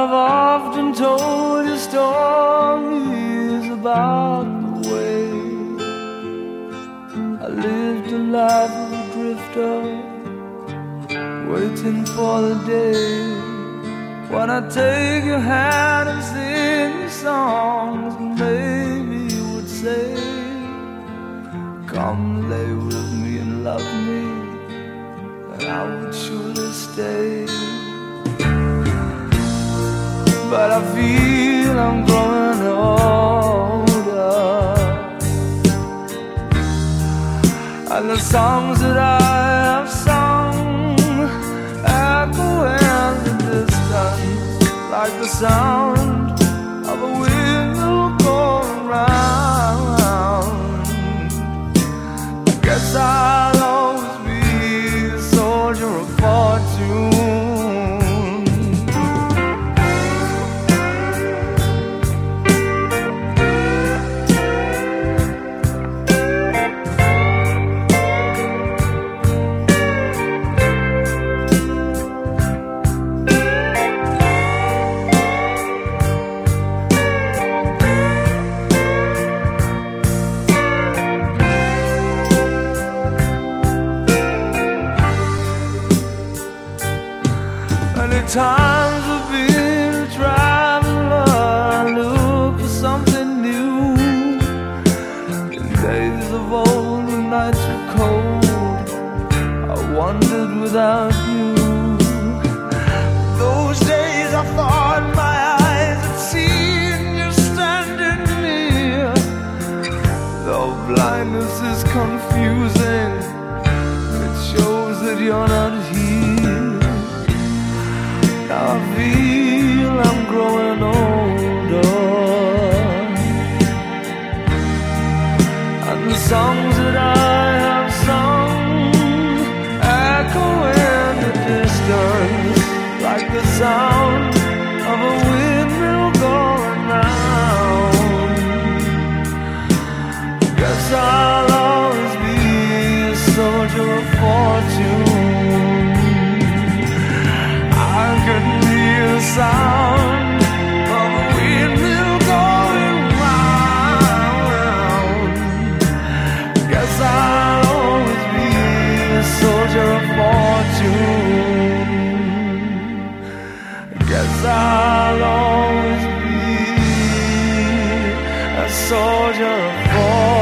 I've often told you stories about the way I lived a life of a drifter, waiting for the day when I take your hand and sing you songs, and maybe you would say, come lay with me and love me, and I would surely stay. But I feel I'm growing older, and the songs that I have sung echo in the distance like the sound of a wheel going round. I guess I'll always be a soldier of fortune. Many times I've been a traveler, I look for something new. In days of old when nights were cold, I wandered without you. Those days I thought my eyes had seen you standing near. Though blindness is confusing, it shows that you're not here. Now I feel I'm growing older, and the songs that I have sung echo in the distance like the sound of a windmill going round. Guess I'll always be a soldier of fortune. I can hear the sound of a windmill going round. Guess I'll always be a soldier of fortune. Guess I'll always be a soldier of fortune.